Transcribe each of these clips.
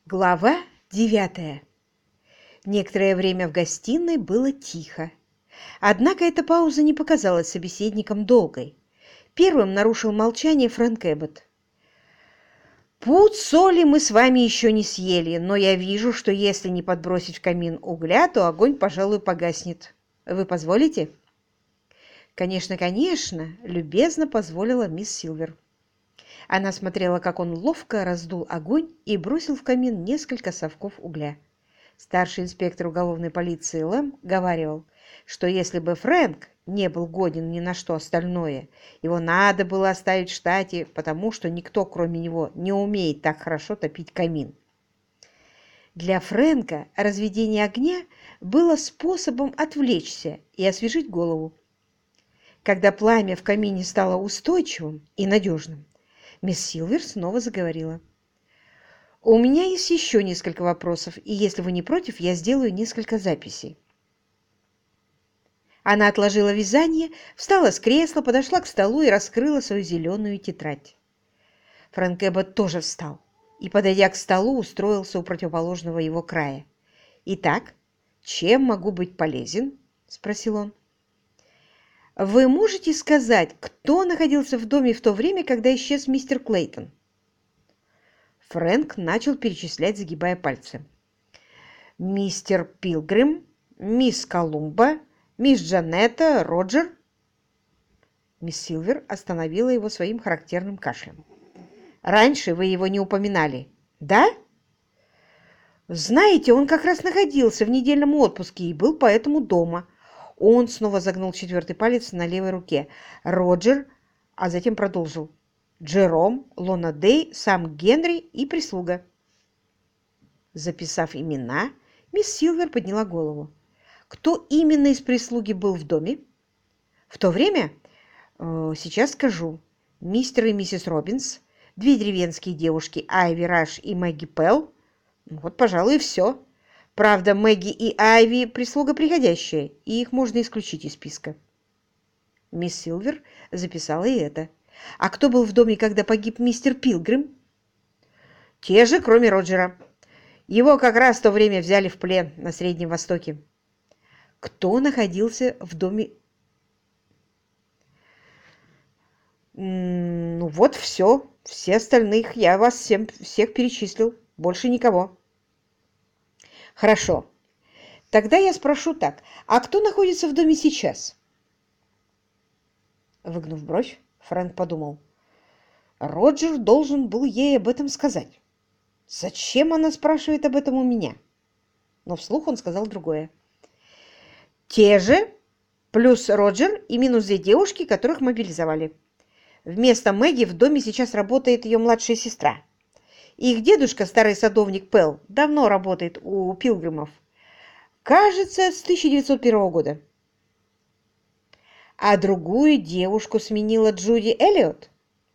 Глава 9. Некоторое время в гостиной было тихо. Однако эта пауза не показалась собеседникам долгой. Первым нарушил молчание Фрэнк Эббот. «Пуд соли мы с вами еще не съели, но я вижу, что если не подбросить в камин угля, то огонь, пожалуй, погаснет. Вы позволите?» «Конечно, конечно», — любезно позволила мисс Силвер. Она смотрела, как он ловко раздул огонь и бросил в камин несколько совков угля. Старший инспектор уголовной полиции Лэм говаривал, что если бы Фрэнк не был годен ни на что остальное, его надо было оставить в штате, потому что никто, кроме него, не умеет так хорошо топить камин. Для Фрэнка разведение огня было способом отвлечься и освежить голову. Когда пламя в камине стало устойчивым и надежным, мисс Силвер снова заговорила. «У меня есть еще несколько вопросов, и если вы не против, я сделаю несколько записей». Она отложила вязание, встала с кресла, подошла к столу и раскрыла свою зеленую тетрадь. Фрэнк Эббот тоже встал и, подойдя к столу, устроился у противоположного его края. «Итак, чем могу быть полезен?» – спросил он. «Вы можете сказать, кто находился в доме в то время, когда исчез мистер Клейтон?» Фрэнк начал перечислять, загибая пальцы. «Мистер Пилгрим, мисс Колумба, мисс Джанетта, Роджер». Мисс Силвер остановила его своим характерным кашлем. «Раньше вы его не упоминали, да?» «Знаете, он как раз находился в недельном отпуске и был поэтому дома». Он снова загнул четвертый палец на левой руке. «Роджер», а затем продолжил. «Джером, Лона Дэй, сам Генри и прислуга». Записав имена, мисс Силвер подняла голову. «Кто именно из прислуги был в доме?» «В то время? Сейчас скажу. Мистер и миссис Робинс, две деревенские девушки Айви Раш и Мэгги Пелл. Вот, пожалуй, и все. Правда, Мэгги и Айви – прислуга приходящая, и их можно исключить из списка». Мисс Силвер записала и это. «А кто был в доме, когда погиб мистер Пилгрим?» «Те же, кроме Роджера. Его как раз в то время взяли в плен на Среднем Востоке». «Кто находился в доме?» «Ну вот, все. Все остальных я вас всех перечислил. Больше никого». «Хорошо. Тогда я спрошу так. А кто находится в доме сейчас?» Выгнув бровь, Фрэнк подумал. Роджер должен был ей об этом сказать. Зачем она спрашивает об этом у меня? Но вслух он сказал другое. «Те же, плюс Роджер и минус две девушки, которых мобилизовали. Вместо Мэгги в доме сейчас работает ее младшая сестра. Их дедушка, старый садовник Пэл, давно работает у Пилгримов. Кажется, с 1901 года. А другую девушку сменила Джуди Эллиот?»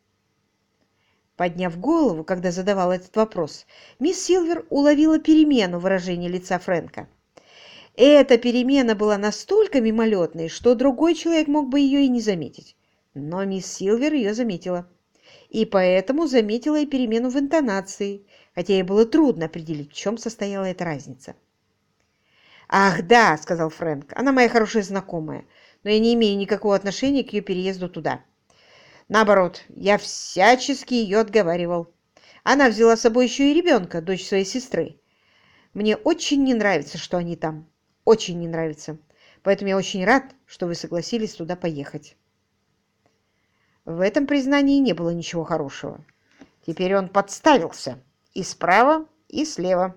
Подняв голову, когда задавал этот вопрос, мисс Силвер уловила перемену выражения лица Фрэнка. Эта перемена была настолько мимолетной, что другой человек мог бы ее и не заметить. Но мисс Силвер ее заметила. И поэтому заметила и перемену в интонации, хотя ей было трудно определить, в чем состояла эта разница. «Ах, да», — сказал Фрэнк, — «она моя хорошая знакомая, но я не имею никакого отношения к ее переезду туда. Наоборот, я всячески ее отговаривал. Она взяла с собой еще и ребенка, дочь своей сестры. Мне очень не нравится, что они там. Очень не нравится. Поэтому я очень рад, что вы согласились туда поехать». В этом признании не было ничего хорошего. Теперь он подставился и справа, и слева.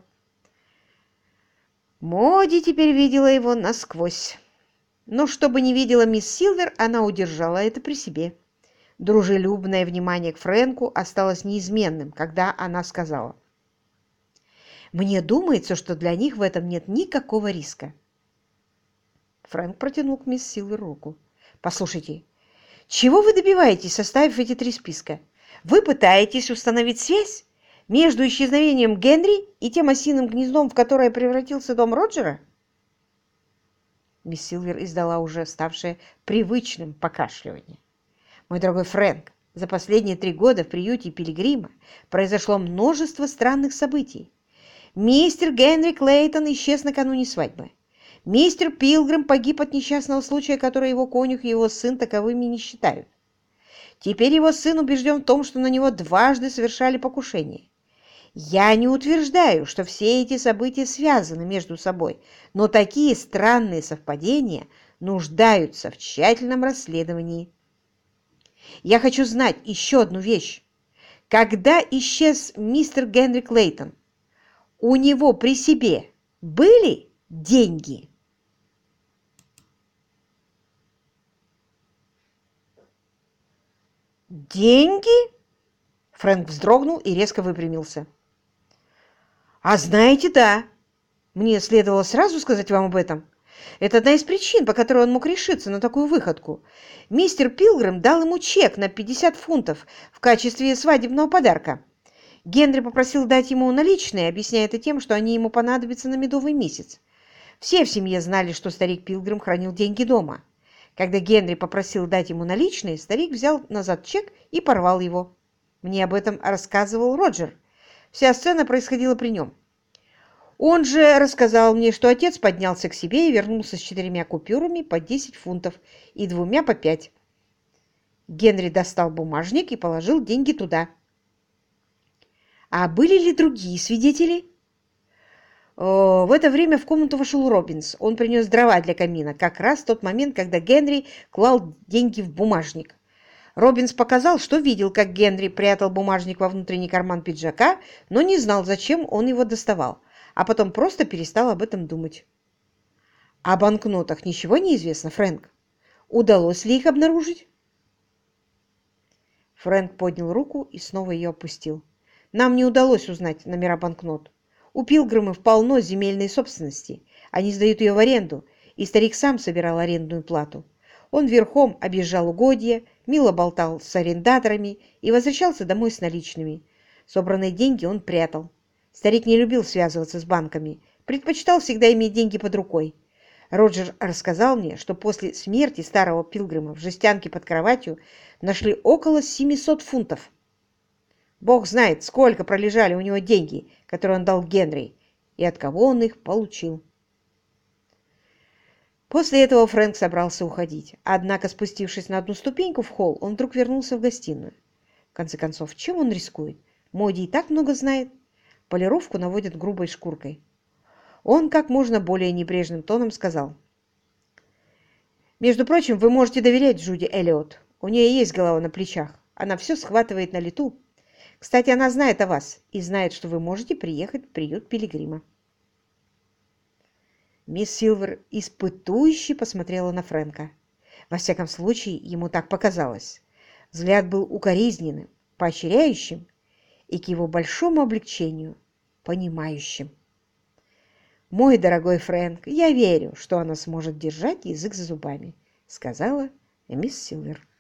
Моди теперь видела его насквозь. Но чтобы не видела мисс Силвер, она удержала это при себе. Дружелюбное внимание к Фрэнку осталось неизменным, когда она сказала: «Мне думается, что для них в этом нет никакого риска». Фрэнк протянул к мисс Силвер руку. «Послушайте, чего вы добиваетесь, составив эти три списка? Вы пытаетесь установить связь между исчезновением Генри и тем осиным гнездом, в которое превратился дом Роджера?» Мисс Силвер издала уже ставшее привычным покашливание. «Мой дорогой Фрэнк, за последние 3 года в приюте Пилигрима произошло множество странных событий. Мистер Генри Клейтон исчез накануне свадьбы. Мистер Пилгрим погиб от несчастного случая, который его конюх и его сын таковыми не считают. Теперь его сын убежден в том, что на него дважды совершали покушение. Я не утверждаю, что все эти события связаны между собой, но такие странные совпадения нуждаются в тщательном расследовании. Я хочу знать еще одну вещь. Когда исчез мистер Генри Клейтон, у него при себе были деньги? Деньги? Фрэнк вздрогнул и резко выпрямился. А знаете, да. Мне следовало сразу сказать вам об этом. Это одна из причин, по которой он мог решиться на такую выходку. Мистер Пилгрим дал ему чек на 50 фунтов в качестве свадебного подарка. Генри попросил дать ему наличные, объясняя это тем, что они ему понадобятся на медовый месяц. Все в семье знали, что старик Пилгрим хранил деньги дома. Когда Генри попросил дать ему наличные, старик взял назад чек и порвал его. Мне об этом рассказывал Роджер. Вся сцена происходила при нем. Он же рассказал мне, что отец поднялся к себе и вернулся с 4 купюрами по 10 фунтов и 2 по 5. Генри достал бумажник и положил деньги туда. А были ли другие свидетели? В это время в комнату вошел Робинс. Он принес дрова для камина, как раз в тот момент, когда Генри клал деньги в бумажник. Робинс показал, что видел, как Генри прятал бумажник во внутренний карман пиджака, но не знал, зачем он его доставал, а потом просто перестал об этом думать. О банкнотах ничего не известно, Фрэнк? Удалось ли их обнаружить? Фрэнк поднял руку и снова ее опустил. Нам не удалось узнать номера банкнот. У Пилгримов полно земельной собственности. Они сдают ее в аренду, и старик сам собирал арендную плату. Он верхом объезжал угодья, мило болтал с арендаторами и возвращался домой с наличными. Собранные деньги он прятал. Старик не любил связываться с банками, предпочитал всегда иметь деньги под рукой. Роджер рассказал мне, что после смерти старого Пилгрима в жестянке под кроватью нашли около 700 фунтов. Бог знает, сколько пролежали у него деньги, которые он дал Генри, и от кого он их получил. После этого Фрэнк собрался уходить. Однако, спустившись на одну ступеньку в холл, он вдруг вернулся в гостиную. В конце концов, чем он рискует? Моди и так много знает. Полировку наводят грубой шкуркой. Он как можно более небрежным тоном сказал: «Между прочим, вы можете доверять Джуди Эллиот. У нее есть голова на плечах. Она все схватывает на лету. Кстати, она знает о вас и знает, что вы можете приехать в приют Пилигрима». Мисс Силвер испытующе посмотрела на Фрэнка. Во всяком случае, ему так показалось. Взгляд был укоризненным, поощряющим и, к его большому облегчению, понимающим. «Мой дорогой Фрэнк, я верю, что она сможет держать язык за зубами», — сказала мисс Силвер.